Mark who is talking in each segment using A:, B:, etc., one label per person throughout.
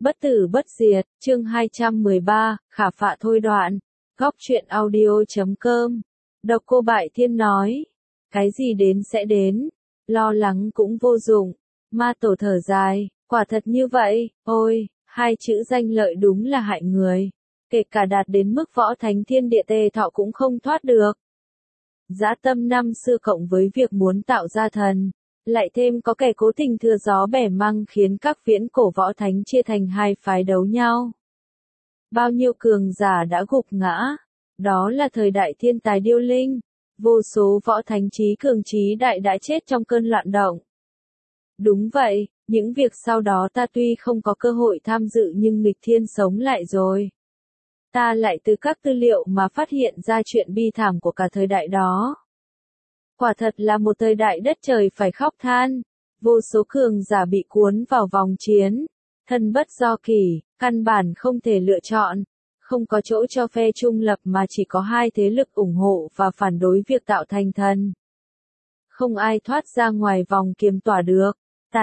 A: Bất tử bất diệt, chương 213, khả phạ thôi đoạn. Góc truyện audio.com. Độc Cô Bại Thiên nói. Cái gì đến sẽ đến. Lo lắng cũng vô dụng. Ma Tổ thở dài. Quả thật như vậy. Ôi, hai chữ danh lợi đúng là hại người. Kể cả đạt đến mức võ thánh thiên địa tề thọ cũng không thoát được. Dã tâm năm xưa cộng với việc muốn tạo ra thần. Lại thêm có kẻ cố tình thừa gió bẻ măng khiến các viễn cổ võ thánh chia thành hai phái đấu nhau. Bao nhiêu cường giả đã gục ngã. Đó là thời đại thiên tài điêu linh. Vô số võ thánh trí cường trí đại đã chết trong cơn loạn động. Đúng vậy, những việc sau đó ta tuy không có cơ hội tham dự nhưng nghịch thiên sống lại rồi. Ta lại từ các tư liệu mà phát hiện ra chuyện bi thảm của cả thời đại đó. Quả thật là một thời đại đất trời phải khóc than, vô số cường giả bị cuốn vào vòng chiến, thân bất do kỷ, căn bản không thể lựa chọn, không có chỗ cho phe trung lập mà chỉ có hai thế lực ủng hộ và phản đối việc tạo thành thần. Không ai thoát ra ngoài vòng kiềm tỏa được,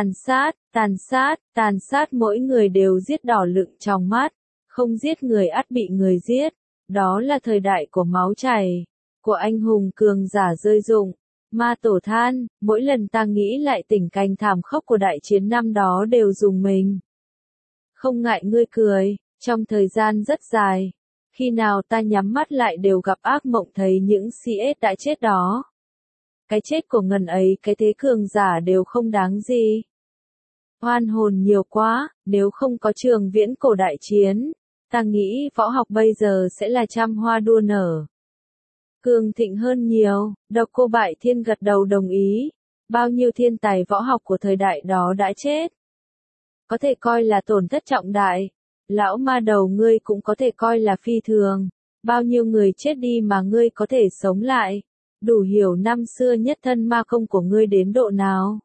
A: tàn sát mỗi người đều giết đỏ lựng trong mắt, không giết người ắt bị người giết, đó là thời đại của máu chảy, của anh hùng cường giả rơi rụng. Ma Tổ than, mỗi lần ta nghĩ lại tình cảnh thảm khốc của đại chiến năm đó đều rùng mình. Không ngại ngươi cười, trong thời gian rất dài, khi nào ta nhắm mắt lại đều gặp ác mộng thấy những CS đã chết đó. Cái chết của ngần ấy cái thế cường giả đều không đáng gì. Oan hồn nhiều quá, nếu không có trường viễn cổ đại chiến, ta nghĩ võ học bây giờ sẽ là trăm hoa đua nở. Cường thịnh hơn nhiều, Độc Cô Bại Thiên gật đầu đồng ý. Bao nhiêu thiên tài võ học của thời đại đó đã chết. Có thể coi là tổn thất trọng đại. Lão ma đầu ngươi cũng có thể coi là phi thường. Bao nhiêu người chết đi mà ngươi có thể sống lại. Đủ hiểu năm xưa nhất thân ma công của ngươi đến độ nào.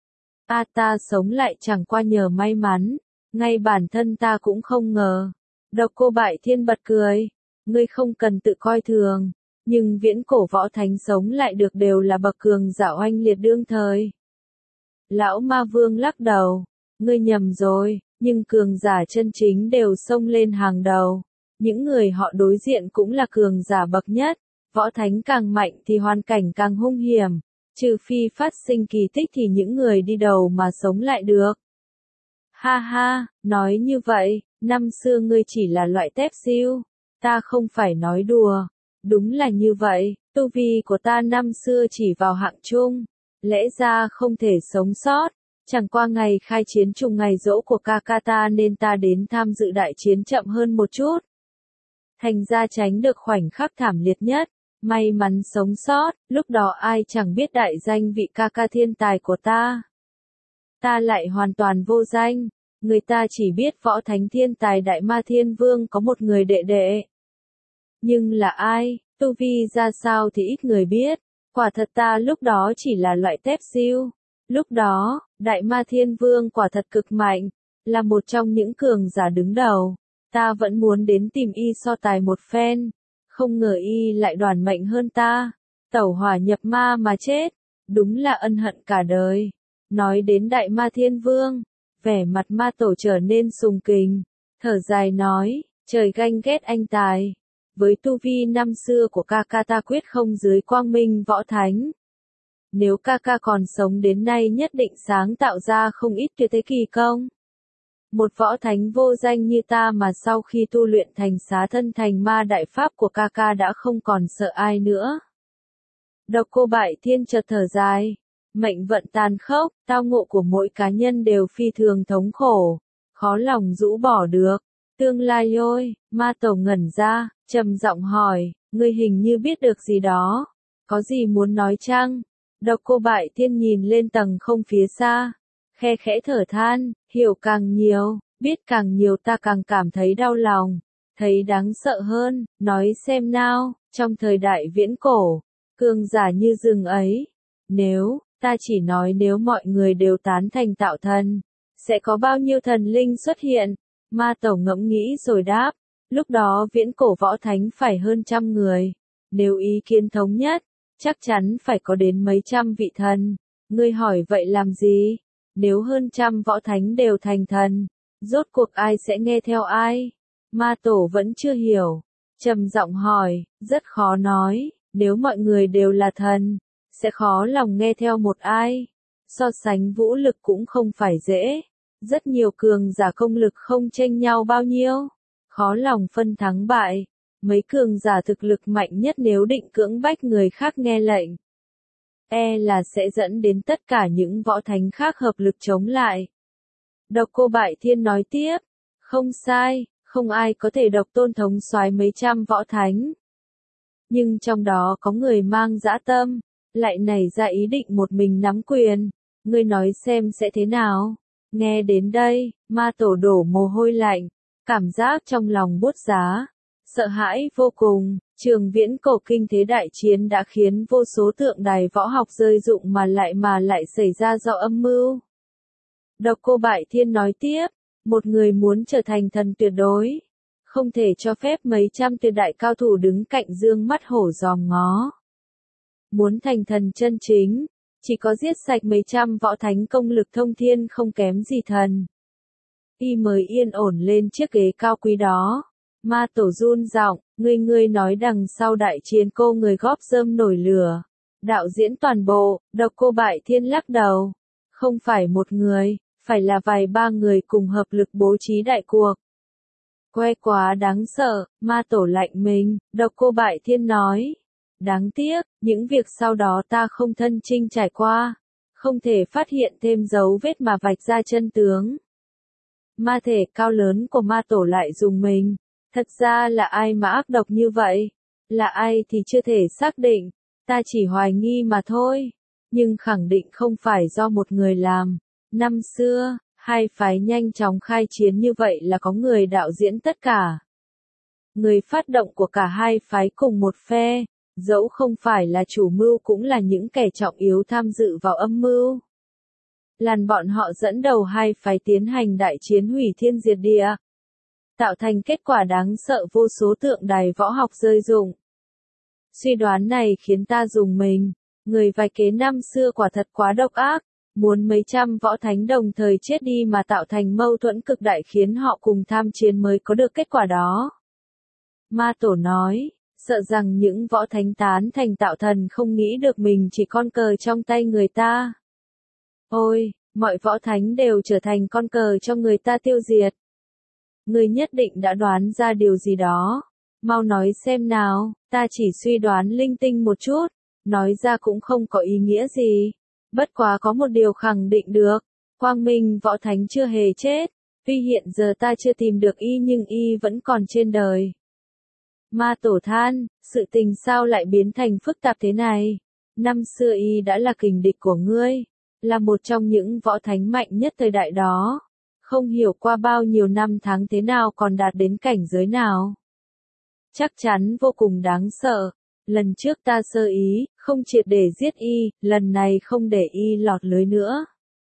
A: Ta sống lại chẳng qua nhờ may mắn. Ngay bản thân ta cũng không ngờ. Độc Cô Bại Thiên bật cười. Ngươi không cần tự coi thường. Nhưng viễn cổ võ thánh sống lại được đều là bậc cường giả oanh liệt đương thời. Lão Ma Vương lắc đầu. Ngươi nhầm rồi, nhưng cường giả chân chính đều xông lên hàng đầu. Những người họ đối diện cũng là cường giả bậc nhất. Võ thánh càng mạnh thì hoàn cảnh càng hung hiểm. Trừ phi phát sinh kỳ tích thì những người đi đầu mà sống lại được. Ha ha, nói như vậy, năm xưa ngươi chỉ là loại tép siêu. Ta không phải nói đùa. Đúng là như vậy, tu vi của ta năm xưa chỉ vào hạng trung, lẽ ra không thể sống sót, chẳng qua ngày khai chiến trùng ngày giỗ của ca ta nên ta đến tham dự đại chiến chậm hơn một chút. Thành ra tránh được khoảnh khắc thảm liệt nhất, may mắn sống sót, lúc đó ai chẳng biết đại danh vị ca thiên tài của ta. Ta lại hoàn toàn vô danh, người ta chỉ biết võ thánh thiên tài Đại Ma Thiên Vương có một người đệ đệ. Nhưng là ai, tu vi ra sao thì ít người biết, quả thật ta lúc đó chỉ là loại tép siêu. Lúc đó, Đại Ma Thiên Vương quả thật cực mạnh, là một trong những cường giả đứng đầu. Ta vẫn muốn đến tìm y so tài một phen, không ngờ y lại đoản mệnh hơn ta, tẩu hỏa nhập ma mà chết, đúng là ân hận cả đời. Nói đến Đại Ma Thiên Vương, vẻ mặt Ma Tổ trở nên sùng kình, thở dài nói, trời ganh ghét anh tài. Với tu vi năm xưa của ca ta quyết không dưới quang minh võ thánh. Nếu ca còn sống đến nay nhất định sáng tạo ra không ít tuyệt thế kỳ công. Một võ thánh vô danh như ta mà sau khi tu luyện thành xá thân thành ma đại pháp của ca đã không còn sợ ai nữa. Độc Cô Bại Thiên chợt thở dài. Mệnh vận tàn khốc, tao ngộ của mỗi cá nhân đều phi thường thống khổ, khó lòng rũ bỏ được. Tương lai ôi, Ma Tổ ngẩn ra, trầm giọng hỏi, ngươi hình như biết được gì đó, có gì muốn nói chăng? Độc Cô Bại Thiên nhìn lên tầng không phía xa, khe khẽ thở than, hiểu càng nhiều, biết càng nhiều ta càng cảm thấy đau lòng, thấy đáng sợ hơn, nói xem nào, trong thời đại viễn cổ, cường giả như rừng ấy, ta chỉ nói nếu mọi người đều tán thành tạo thần, sẽ có bao nhiêu thần linh xuất hiện? Ma Tổ ngẫm nghĩ rồi đáp, lúc đó viễn cổ võ thánh phải hơn 100 người, nếu ý kiến thống nhất, chắc chắn phải có đến mấy trăm vị thần. Ngươi hỏi vậy làm gì? Nếu hơn 100 võ thánh đều thành thần, Rốt cuộc ai sẽ nghe theo ai? Ma tổ vẫn chưa hiểu. Trầm giọng hỏi, rất khó nói, nếu mọi người đều là thần, sẽ khó lòng nghe theo một ai. So sánh vũ lực cũng không phải dễ. Rất nhiều cường giả công lực không chênh nhau bao nhiêu. Khó lòng phân thắng bại. Mấy cường giả thực lực mạnh nhất nếu định cưỡng bách người khác nghe lệnh, là sẽ dẫn đến tất cả những võ thánh khác hợp lực chống lại. Độc Cô Bại Thiên nói tiếp, không sai, không ai có thể độc tôn thống soái mấy trăm võ thánh. Nhưng trong đó có người mang dã tâm, lại nảy ra ý định một mình nắm quyền, ngươi nói xem sẽ thế nào. Nghe đến đây, ma tổ đổ mồ hôi lạnh, cảm giác trong lòng buốt giá, sợ hãi vô cùng. Trường viễn cổ kinh thế đại chiến đã khiến vô số tượng đài võ học rơi rụng mà lại xảy ra do âm mưu. Độc Cô Bại Thiên nói tiếp, một người muốn trở thành thần tuyệt đối, không thể cho phép mấy trăm tuyệt đại cao thủ đứng cạnh dương mắt hổ dòm ngó. Muốn thành thần chân chính, chỉ có giết sạch mấy trăm võ thánh công lực thông thiên không kém gì thần, y mới yên ổn lên chiếc ghế cao quý đó. Ma tổ run giọng, ngươi nói đằng sau đại chiến cô người góp rơm nổi lửa, đạo diễn toàn bộ. Độc Cô Bại Thiên lắc đầu, không phải một người, phải là vài ba người cùng hợp lực bố trí đại cuộc. Que quá đáng sợ, ma tổ lạnh mình. Độc Cô Bại Thiên nói, đáng tiếc, những việc sau đó ta không thân chinh trải qua, không thể phát hiện thêm dấu vết mà vạch ra chân tướng. Ma thể cao lớn của ma tổ lại dùng mình. Thật ra là ai mà ác độc như vậy? Là ai thì chưa thể xác định, ta chỉ hoài nghi mà thôi. Nhưng khẳng định không phải do một người làm. Năm xưa, hai phái nhanh chóng khai chiến như vậy là có người đạo diễn tất cả. Người phát động của cả hai phái cùng một phe, dẫu không phải là chủ mưu cũng là những kẻ trọng yếu tham dự vào âm mưu. Làn bọn họ dẫn đầu hai phái tiến hành đại chiến hủy thiên diệt địa, tạo thành kết quả đáng sợ vô số tượng đài võ học rơi rụng. Suy đoán này khiến ta rùng mình, người vài kế năm xưa quả thật quá độc ác, muốn mấy trăm võ thánh đồng thời chết đi mà tạo thành mâu thuẫn cực đại khiến họ cùng tham chiến mới có được kết quả đó. Ma tổ nói, sợ rằng những võ thánh tán thành tạo thần không nghĩ được mình chỉ con cờ trong tay người ta. Ôi, mọi võ thánh đều trở thành con cờ cho người ta tiêu diệt. Ngươi nhất định đã đoán ra điều gì đó. Mau nói xem nào, ta chỉ suy đoán linh tinh một chút, nói ra cũng không có ý nghĩa gì. Bất quá có một điều khẳng định được, Quang Minh võ thánh chưa hề chết, tuy hiện giờ ta chưa tìm được y nhưng y vẫn còn trên đời. Ma tổ than, sự tình sao lại biến thành phức tạp thế này? Năm xưa y đã là kình địch của ngươi, là một trong những võ thánh mạnh nhất thời đại đó. Không hiểu qua bao nhiêu năm tháng thế nào còn đạt đến cảnh giới nào. Chắc chắn vô cùng đáng sợ. Lần trước ta sơ ý, không triệt để giết y, lần này không để y lọt lưới nữa.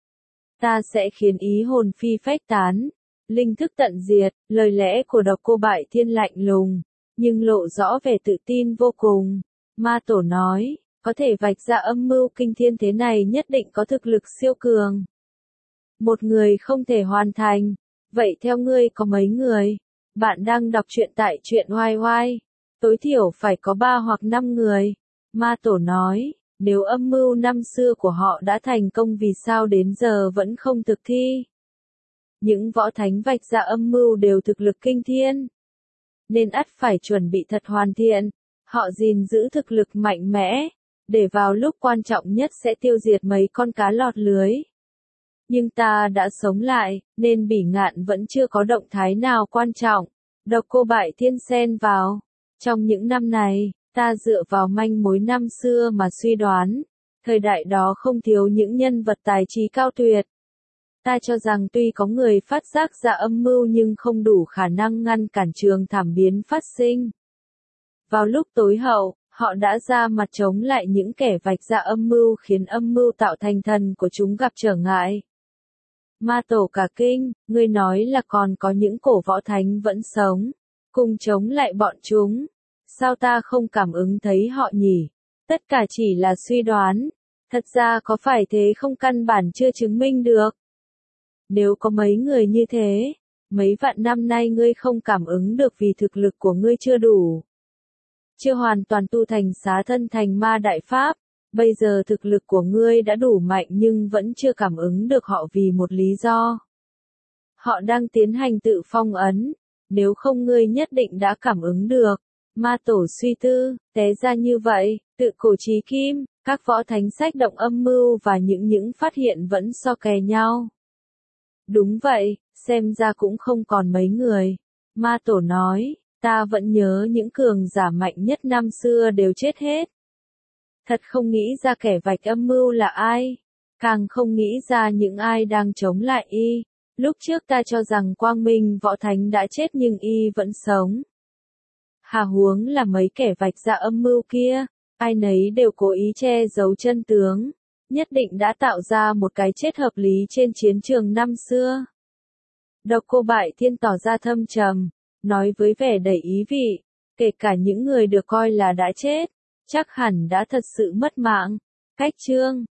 A: Ta sẽ khiến ý hồn phi phách tán, linh thức tận diệt. Lời lẽ của Độc Cô Bại Thiên lạnh lùng, nhưng lộ rõ vẻ tự tin vô cùng. Ma tổ nói, có thể vạch ra âm mưu kinh thiên thế này nhất định có thực lực siêu cường. Một người không thể hoàn thành, vậy theo ngươi có mấy người? Bạn đang đọc truyện tại truyện oai oai. Tối thiểu phải có 3 hoặc 5 người. Ma tổ nói, nếu âm mưu năm xưa của họ đã thành công vì sao đến giờ vẫn không thực thi? Những võ thánh vạch ra âm mưu đều thực lực kinh thiên, nên ắt phải chuẩn bị thật hoàn thiện. Họ gìn giữ thực lực mạnh mẽ, để vào lúc quan trọng nhất sẽ tiêu diệt mấy con cá lọt lưới. Nhưng ta đã sống lại, nên Bỉ Ngạn vẫn chưa có động thái nào quan trọng. Độc Cô Bại Thiên xen vào. Trong những năm này, ta dựa vào manh mối năm xưa mà suy đoán. Thời đại đó không thiếu những nhân vật tài trí cao tuyệt. Ta cho rằng tuy có người phát giác ra âm mưu nhưng không đủ khả năng ngăn cản trường thảm biến phát sinh. Vào lúc tối hậu, họ đã ra mặt chống lại những kẻ vạch ra âm mưu khiến âm mưu tạo thành thần của chúng gặp trở ngại. Ma tổ cả kinh, ngươi nói là còn có những cổ võ thánh vẫn sống, cùng chống lại bọn chúng. Sao ta không cảm ứng thấy họ nhỉ? Tất cả chỉ là suy đoán. Thật ra có phải thế không căn bản chưa chứng minh được. Nếu có mấy người như thế, mấy vạn năm nay ngươi không cảm ứng được vì thực lực của ngươi chưa đủ. Chưa hoàn toàn tu thành xá thân thành ma đại pháp, bây giờ thực lực của ngươi đã đủ mạnh nhưng vẫn chưa cảm ứng được họ vì một lý do. Họ đang tiến hành tự phong ấn, nếu không ngươi nhất định đã cảm ứng được. Ma tổ suy tư, té ra như vậy, tự cổ chí kim, các võ thánh sách động âm mưu và những phát hiện vẫn so kè nhau. Đúng vậy, xem ra cũng không còn mấy người. Ma tổ nói, ta vẫn nhớ những cường giả mạnh nhất năm xưa đều chết hết. Thật không nghĩ ra kẻ vạch âm mưu là ai, càng không nghĩ ra những ai đang chống lại y. Lúc trước ta cho rằng Quang Minh Võ Thánh đã chết nhưng y vẫn sống. Hà huống là mấy kẻ vạch ra âm mưu kia, ai nấy đều cố ý che giấu chân tướng, nhất định đã tạo ra một cái chết hợp lý trên chiến trường năm xưa. Độc Cô Bại Thiên tỏ ra thâm trầm, nói với vẻ đầy ý vị, kể cả những người được coi là đã chết, chắc hẳn đã thật sự mất mạng. Cách chương